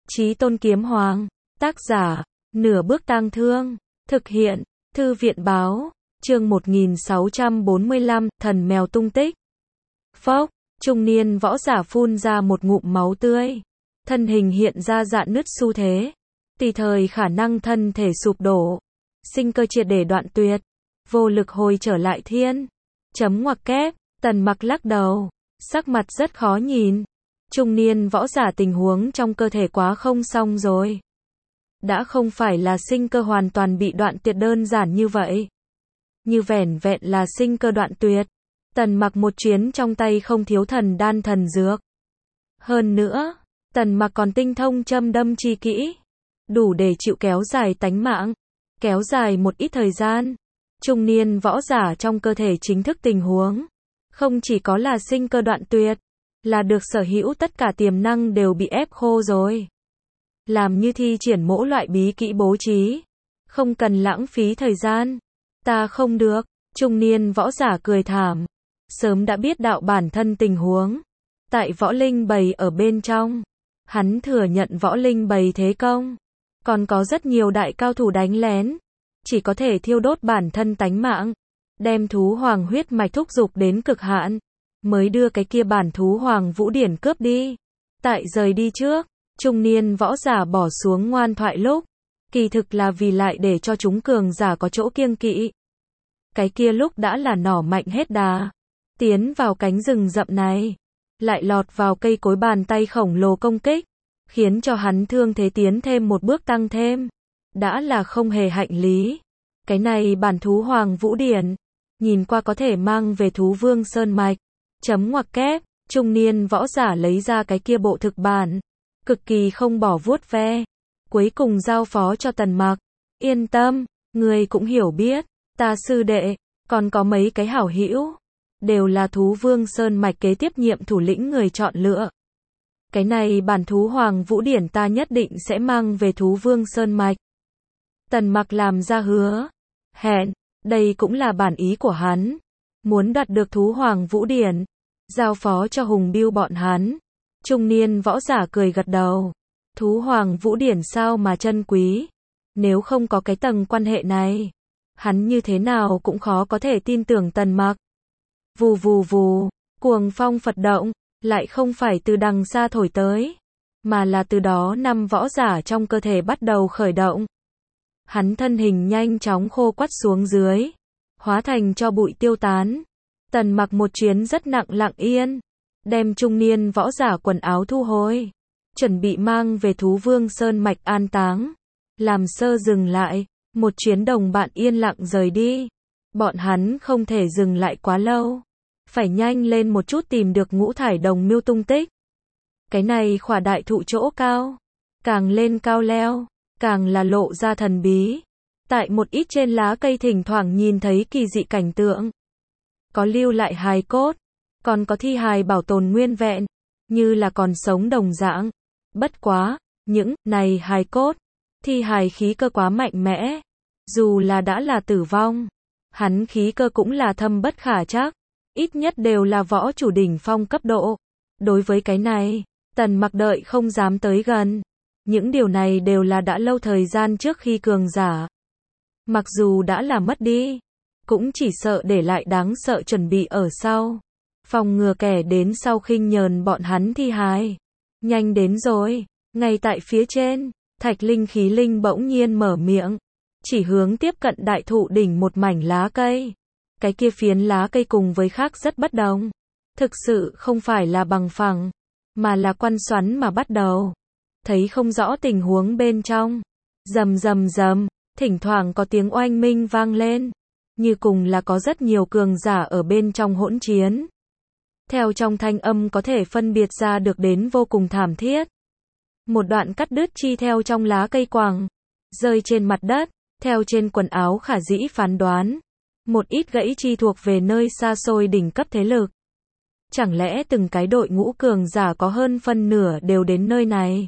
Chí Tôn Kiếm Hoàng. Tác giả, Nửa Bước Tang Thương. Thực hiện, Thư viện báo. Chương 1645, Thần Mèo tung tích. Phốc, trung niên võ giả phun ra một ngụm máu tươi. Thân hình hiện ra rạn nứt xu thế. Tùy thời khả năng thân thể sụp đổ. Sinh cơ triệt để đoạn tuyệt. Vô lực hồi trở lại thiên. Chấm ngoặc kép, Tần Mặc lắc đầu. Sắc mặt rất khó nhìn. Trung niên võ giả tình huống trong cơ thể quá không xong rồi. Đã không phải là sinh cơ hoàn toàn bị đoạn tuyệt đơn giản như vậy. Như vẻn vẹn là sinh cơ đoạn tuyệt. Tần Mặc một chuyến trong tay không thiếu thần đan thần dược. Hơn nữa, Tần Mặc còn tinh thông châm đâm chi kỹ. Đủ để chịu kéo dài tánh mạng. Kéo dài một ít thời gian. Trung niên võ giả trong cơ thể chính thức tình huống. Không chỉ có là sinh cơ đoạn tuyệt. Là được sở hữu tất cả tiềm năng đều bị ép khô rồi. Làm như thi triển mỗi loại bí kỹ bố trí. Không cần lãng phí thời gian. Ta không được. Trung niên võ giả cười thảm. Sớm đã biết đạo bản thân tình huống. Tại võ linh bầy ở bên trong. Hắn thừa nhận võ linh bầy thế công. Còn có rất nhiều đại cao thủ đánh lén. Chỉ có thể thiêu đốt bản thân tánh mạng. Đem thú hoàng huyết mạch thúc dục đến cực hạn. Mới đưa cái kia bản thú hoàng vũ điển cướp đi. Tại rời đi trước. Trung niên võ giả bỏ xuống ngoan thoại lúc. Kỳ thực là vì lại để cho chúng cường giả có chỗ kiêng kỵ. Cái kia lúc đã là nỏ mạnh hết đà. Tiến vào cánh rừng rậm này. Lại lọt vào cây cối bàn tay khổng lồ công kích. Khiến cho hắn thương thế tiến thêm một bước tăng thêm. Đã là không hề hạnh lý. Cái này bản thú hoàng vũ điển. Nhìn qua có thể mang về thú vương sơn mạch. Chấm ngoặc kép, trung niên võ giả lấy ra cái kia bộ thực bản. Cực kỳ không bỏ vuốt ve. Cuối cùng giao phó cho Tần Mặc. Yên tâm, người cũng hiểu biết. Ta sư đệ, còn có mấy cái hảo hữu. Đều là thú vương sơn mạch kế tiếp nhiệm thủ lĩnh người chọn lựa. Cái này bản thú hoàng vũ điển ta nhất định sẽ mang về thú vương sơn mạch. Tần Mặc làm ra hứa. Hẹn, đây cũng là bản ý của hắn. Muốn đạt được thú hoàng vũ điển. Giao phó cho Hùng Bưu bọn hắn. Trung niên võ giả cười gật đầu. Thú hoàng vũ điển sao mà chân quý. Nếu không có cái tầng quan hệ này. Hắn như thế nào cũng khó có thể tin tưởng Tần Mặc. Vù vù vù. Cuồng phong Phật động. Lại không phải từ đằng xa thổi tới. Mà là từ đó năm võ giả trong cơ thể bắt đầu khởi động. Hắn thân hình nhanh chóng khô quắt xuống dưới. Hóa thành cho bụi tiêu tán. Tần Mặc một chuyến rất nặng lặng yên. Đem trung niên võ giả quần áo thu hồi. Chuẩn bị mang về thú vương sơn mạch an táng. Làm sơ dừng lại. Một chuyến đồng bạn yên lặng rời đi. Bọn hắn không thể dừng lại quá lâu. Phải nhanh lên một chút tìm được Ngũ Thải Đồng Miêu tung tích. Cái này khỏa đại thụ chỗ cao. Càng lên cao leo. Càng là lộ ra thần bí. Tại một ít trên lá cây thỉnh thoảng nhìn thấy kỳ dị cảnh tượng. Có lưu lại hài cốt. Còn có thi hài bảo tồn nguyên vẹn. Như là còn sống đồng dạng. Bất quá, những này hài cốt. Thi hài khí cơ quá mạnh mẽ. Dù là đã là tử vong. Hắn khí cơ cũng là thâm bất khả trắc. Ít nhất đều là võ chủ đỉnh phong cấp độ. Đối với cái này, Tần Mặc đợi không dám tới gần. Những điều này đều là đã lâu thời gian trước khi cường giả. Mặc dù đã là mất đi. Cũng chỉ sợ để lại đáng sợ chuẩn bị ở sau. Phòng ngừa kẻ đến sau khinh nhờn bọn hắn thi hài. Nhanh đến rồi. Ngay tại phía trên, Thạch Linh Khí Linh bỗng nhiên mở miệng. Chỉ hướng tiếp cận đại thụ đỉnh một mảnh lá cây. Cái kia phiến lá cây cùng với khác rất bất đồng. Thực sự không phải là bằng phẳng. Mà là quăn xoắn mà bắt đầu. Thấy không rõ tình huống bên trong. Rầm rầm rầm. Thỉnh thoảng có tiếng oanh minh vang lên. Như cùng là có rất nhiều cường giả ở bên trong hỗn chiến. Theo trong thanh âm có thể phân biệt ra được đến vô cùng thảm thiết. Một đoạn cắt đứt chi theo trong lá cây quẳng. Rơi trên mặt đất. Theo trên quần áo khả dĩ phán đoán. Một ít gãy chi thuộc về nơi xa xôi đỉnh cấp thế lực. Chẳng lẽ từng cái đội ngũ cường giả có hơn phân nửa đều đến nơi này.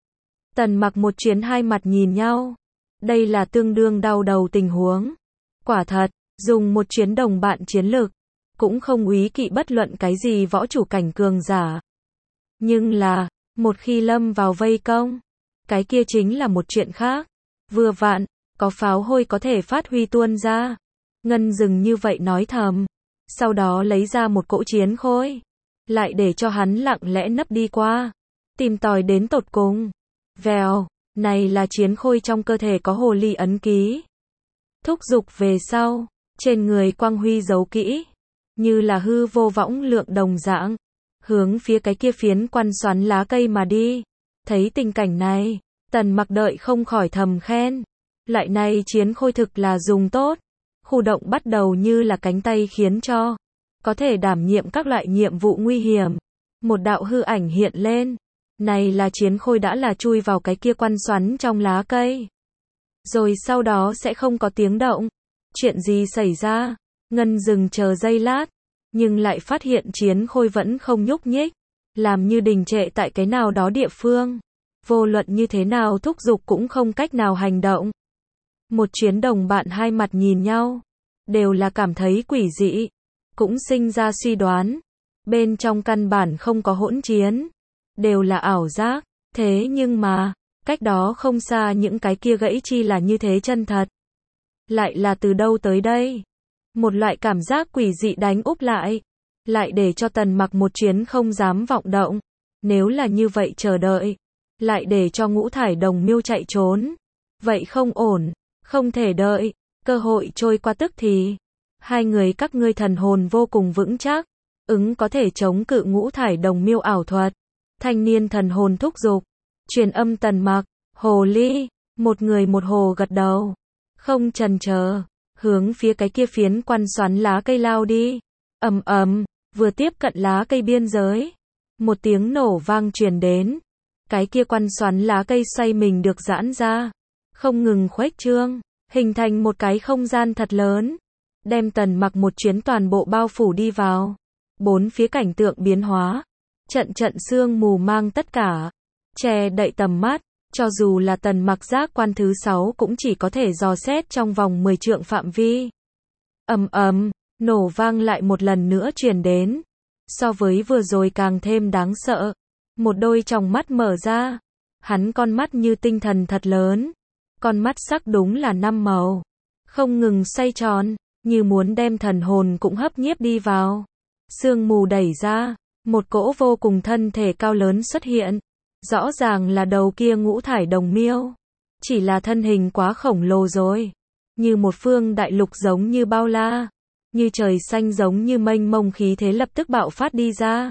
Tần Mặc một chuyến hai mặt nhìn nhau. Đây là tương đương đau đầu tình huống. Quả thật, dùng một chuyến đồng bạn chiến lực. Cũng không úy kỵ bất luận cái gì võ chủ cảnh cường giả. Nhưng là, một khi lâm vào vây công. cái kia chính là một chuyện khác. Vừa vặn, có pháo hôi có thể phát huy tuôn ra. Ngân Dừng như vậy nói thầm. Sau đó lấy ra một cỗ chiến khôi. Lại để cho hắn lặng lẽ nấp đi qua. Tìm tòi đến tột cùng. Vèo, này là chiến khôi trong cơ thể có hồ ly ấn ký. Thúc giục về sau, trên người quang huy giấu kỹ. Như là hư vô võng lượng đồng dạng. Hướng phía cái kia phiến quan xoắn lá cây mà đi. Thấy tình cảnh này, Tần Mặc đợi không khỏi thầm khen. Loại này chiến khôi thực là dùng tốt. Khu động bắt đầu như là cánh tay khiến cho có thể đảm nhiệm các loại nhiệm vụ nguy hiểm. Một đạo hư ảnh hiện lên. Này là chiến khôi đã là chui vào cái kia quan xoắn trong lá cây. Rồi sau đó sẽ không có tiếng động. Chuyện gì xảy ra? Ngân Dừng chờ giây lát. Nhưng lại phát hiện chiến khôi vẫn không nhúc nhích. Làm như đình trệ tại cái nào đó địa phương. Vô luận như thế nào thúc giục cũng không cách nào hành động. Một chuyến đồng bạn hai mặt nhìn nhau. Đều là cảm thấy quỷ dị. Cũng sinh ra suy đoán. Bên trong căn bản không có hỗn chiến. Đều là ảo giác. Thế nhưng mà, cách đó không xa những cái kia gãy chi là như thế chân thật. Lại là từ đâu tới đây? Một loại cảm giác quỷ dị đánh úp lại. Lại để cho Tần Mặc một chuyến không dám vọng động. Nếu là như vậy chờ đợi. Lại để cho Ngũ Thải Đồng Miêu chạy trốn. Vậy không ổn. Không thể đợi. Cơ hội trôi qua tức thì. Hai người các ngươi thần hồn vô cùng vững chắc. Có thể chống cự Ngũ Thải Đồng Miêu ảo thuật. Thanh niên thần hồn thúc giục. Truyền âm Tần Mặc. Hồ ly. Một người một hồ gật đầu. Không chần chờ. Hướng phía cái kia phiến quan xoắn lá cây lao đi. Ầm ầm. Vừa tiếp cận lá cây biên giới. Một tiếng nổ vang truyền đến. Cái kia quan xoắn lá cây xoay mình được giãn ra. Không ngừng khuếch trương. Hình thành một cái không gian thật lớn. Đem Tần Mặc một chuyến toàn bộ bao phủ đi vào. Bốn phía cảnh tượng biến hóa. Trận trận sương mù mang tất cả. Che đậy tầm mắt. Cho dù là Tần Mặc giác quan thứ 6 cũng chỉ có thể dò xét trong vòng 10 trượng phạm vi. Ầm ầm, nổ vang lại một lần nữa truyền đến. So với vừa rồi càng thêm đáng sợ. Một đôi tròng mắt mở ra. Hắn con mắt như tinh thần thật lớn. Con mắt sắc đúng là 5 màu. Không ngừng xoay tròn, như muốn đem thần hồn cũng hấp nhiếp đi vào. Sương mù đẩy ra, một cỗ vô cùng thân thể cao lớn xuất hiện. Rõ ràng là đầu kia Ngũ Thải Đồng Miêu. Chỉ là thân hình quá khổng lồ rồi. Như một phương đại lục giống như bao la. Như trời xanh giống như mênh mông khí thế lập tức bạo phát đi ra.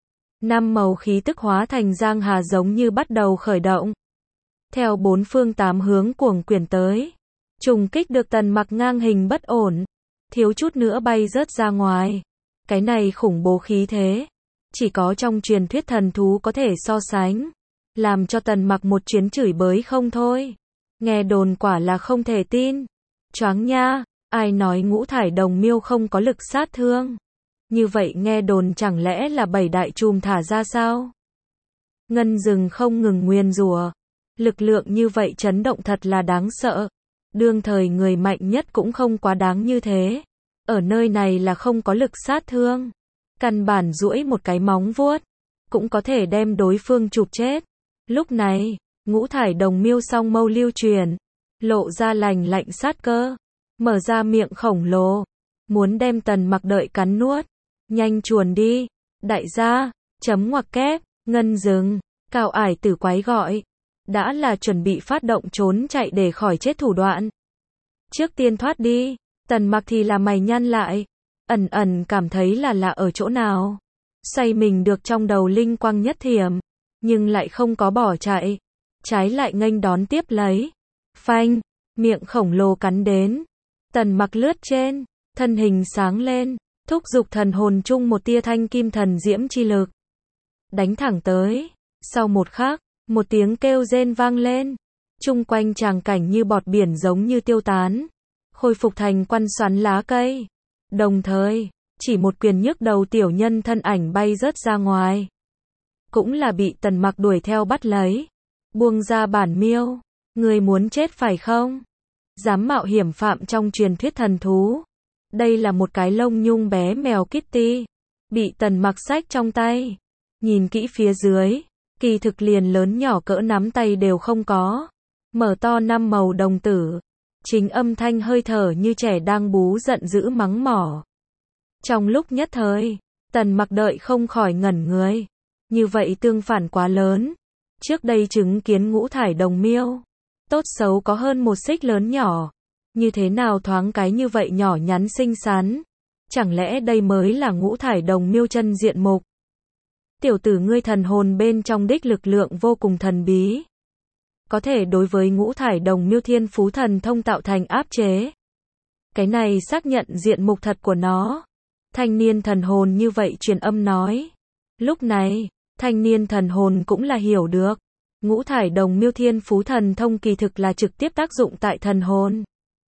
5 màu khí tức hóa thành giang hà giống như bắt đầu khởi động. Theo 4 phương 8 hướng cuồng quyển tới. Trùng kích được Tần Mặc ngang hình bất ổn. Thiếu chút nữa bay rớt ra ngoài. Cái này khủng bố khí thế. Chỉ có trong truyền thuyết thần thú có thể so sánh. Làm cho Tần Mặc một chuyến chửi bới không thôi. Nghe đồn quả là không thể tin. Choáng nha, ai nói Ngũ Thải Đồng Miêu không có lực sát thương. Như vậy nghe đồn chẳng lẽ là 7 đại trùm thả ra sao? Ngân Dừng không ngừng nguyền rủa. Lực lượng như vậy chấn động thật là đáng sợ. Đương thời người mạnh nhất cũng không quá đáng như thế. Ở nơi này là không có lực sát thương. Căn bản duỗi một cái móng vuốt. Cũng có thể đem đối phương chụp chết. Lúc này, Ngũ Thải Đồng Miêu song mâu lưu truyền. Lộ ra lành lạnh sát cơ. Mở ra miệng khổng lồ. Muốn đem Tần Mặc đợi cắn nuốt. Nhanh chuồn đi. Đại gia, chấm ngoặc kép, Ngân Dừng, Cao Ải Tử quái gọi. Đã là chuẩn bị phát động trốn chạy để khỏi chết thủ đoạn. Trước tiên thoát đi. Tần Mặc thì là mày nhăn lại. Ẩn ẩn cảm thấy là lạ ở chỗ nào. Xoay mình được trong đầu linh quang nhất thiểm. Nhưng lại không có bỏ chạy. Trái lại nghênh đón tiếp lấy. Phanh, miệng khổng lồ cắn đến. Tần Mặc lướt trên. Thân hình sáng lên. Thúc giục thần hồn chung một tia thanh kim thần diễm chi lực. Đánh thẳng tới. Sau một khắc, một tiếng kêu rên vang lên. Chung quanh tràng cảnh như bọt biển giống như tiêu tán. Khôi phục thành quan xoắn lá cây. Đồng thời, chỉ một quyền nhức đầu tiểu nhân thân ảnh bay rớt ra ngoài. Cũng là bị Tần Mặc đuổi theo bắt lấy. Buông ra bản miêu. Người muốn chết phải không? Dám mạo hiểm phạm trong truyền thuyết thần thú. Đây là một cái lông nhung bé mèo Kitty. Bị Tần Mặc xách trong tay. Nhìn kỹ phía dưới. kỳ thực liền lớn nhỏ cỡ nắm tay đều không có. Mở to 5 màu đồng tử. Chính âm thanh hơi thở như trẻ đang bú giận dữ mắng mỏ. Trong lúc nhất thời, Tần Mặc đợi không khỏi ngẩn người. Như vậy tương phản quá lớn. Trước đây chứng kiến ngũ thải đồng miêu, tốt xấu có hơn một xích lớn nhỏ. Như thế nào thoáng cái như vậy nhỏ nhắn xinh xắn? Chẳng lẽ đây mới là ngũ thải đồng miêu chân diện mục? Tiểu tử ngươi thần hồn bên trong đích lực lượng vô cùng thần bí. Có thể đối với ngũ thải đồng miêu thiên phú thần thông tạo thành áp chế. Cái này xác nhận diện mục thật của nó. Thanh niên thần hồn như vậy truyền âm nói. Lúc này, thanh niên thần hồn cũng là hiểu được. Ngũ thải đồng miêu thiên phú thần thông kỳ thực là trực tiếp tác dụng tại thần hồn.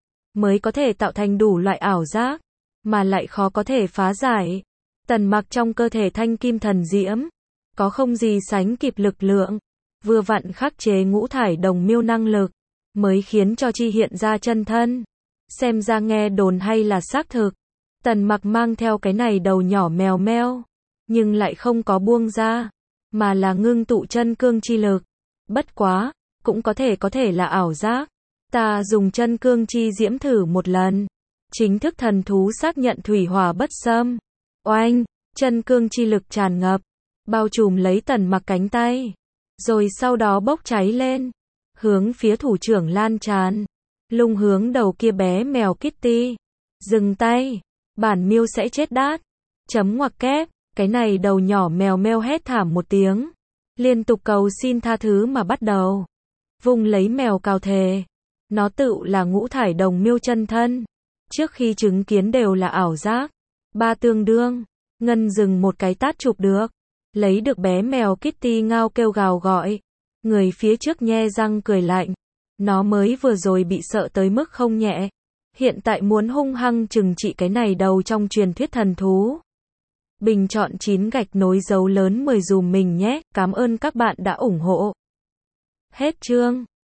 Mới có thể tạo thành đủ loại ảo giác, mà lại khó có thể phá giải. Tần Mặc trong cơ thể thanh kim thần diễm, có không gì sánh kịp lực lượng. Vừa vặn khắc chế ngũ thải đồng miêu năng lực, mới khiến cho chi hiện ra chân thân. Xem ra nghe đồn hay là xác thực. Tần Mặc mang theo cái này đầu nhỏ mèo meo, nhưng lại không có buông ra, mà là ngưng tụ chân cương chi lực. Bất quá, cũng có thể là ảo giác. Ta dùng chân cương chi diễm thử một lần. Chính thức thần thú xác nhận thủy hỏa bất xâm. Oanh, chân cương chi lực tràn ngập, bao trùm lấy Tần Mặc cánh tay, rồi sau đó bốc cháy lên, hướng phía thủ trưởng lan tràn, lung hướng đầu kia bé mèo Kitty. Dừng tay, bản miêu sẽ chết đát. Chấm ngoặc kép, cái này đầu nhỏ mèo meo hét thảm một tiếng, liên tục cầu xin tha thứ mà bắt đầu vùng lấy mèo cào thề. Nó tự là ngũ thải đồng miêu chân thân, trước khi chứng kiến đều là ảo giác. Ba tương đương, Ngân dừng một cái tát chụp được, lấy được bé mèo Kitty ngao kêu gào gọi. Người phía trước nhe răng cười lạnh, nó mới vừa rồi bị sợ tới mức không nhẹ, hiện tại muốn hung hăng trừng trị cái này đầu trong truyền thuyết thần thú. Bình chọn 9 gạch nối dấu lớn 10 dùm mình nhé, cảm ơn các bạn đã ủng hộ. Hết chương.